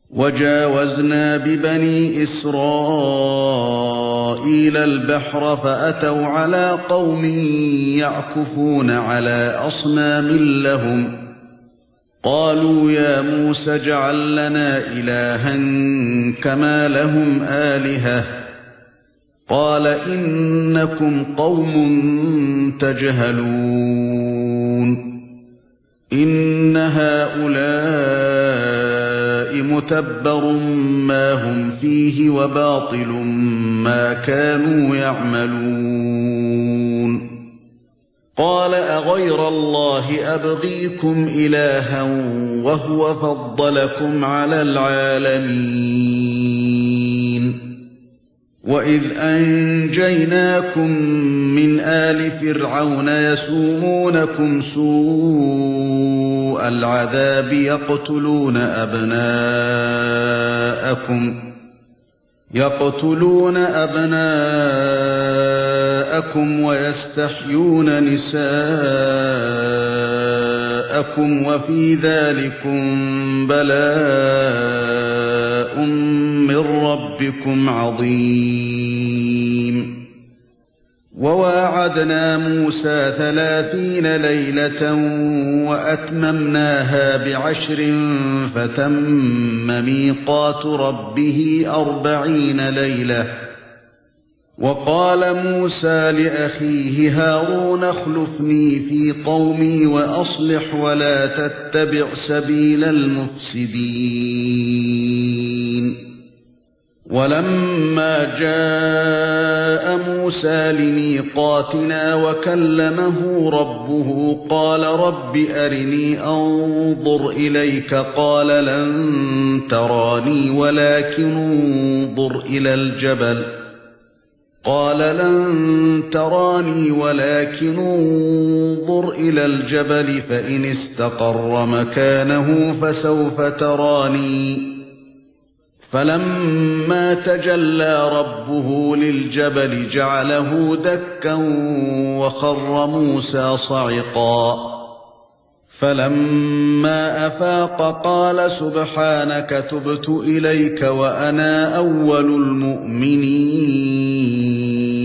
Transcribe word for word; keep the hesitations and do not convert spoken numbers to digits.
وجاوزنا ببني إسرائيل البحر فأتوا على قوم يعكفون على أصنام لهم قالوا يا موسى اجعل لنا إلها كما لهم آلهة قال إنكم قوم تجهلون إن هؤلاء متبر ما هم فيه وباطل ما كانوا يعملون قال أغير الله أبغيكم إلها وهو فضلكم على العالمين وإذ أنجيناكم من آل فرعون يسومونكم سوء العذاب يقتلون أبناءكم يقتلون أبناءكم ويستحيون نساءكم وفي ذلكم بلاء من ربكم عظيم وواعدنا موسى ثلاثين ليلة وأتممناها بعشر فتم ميقات ربه أربعين ليلة وقال موسى لأخيه هارون اخلفني في قومي وأصلح ولا تتبع سبيل المفسدين ولما جاء موسى لميقاتنا وكلمه ربه قال رب أرني أنظر إليك قال لن تراني ولكن انظر إلى الجبل قال لن تراني ولكن انظر إلى الجبل فإن استقر مكانه فسوف تراني فلما تجلى ربه للجبل جعله دكا وخر موسى صعقا فلما أفاق قال سبحانك تبت إليك وأنا أول المؤمنين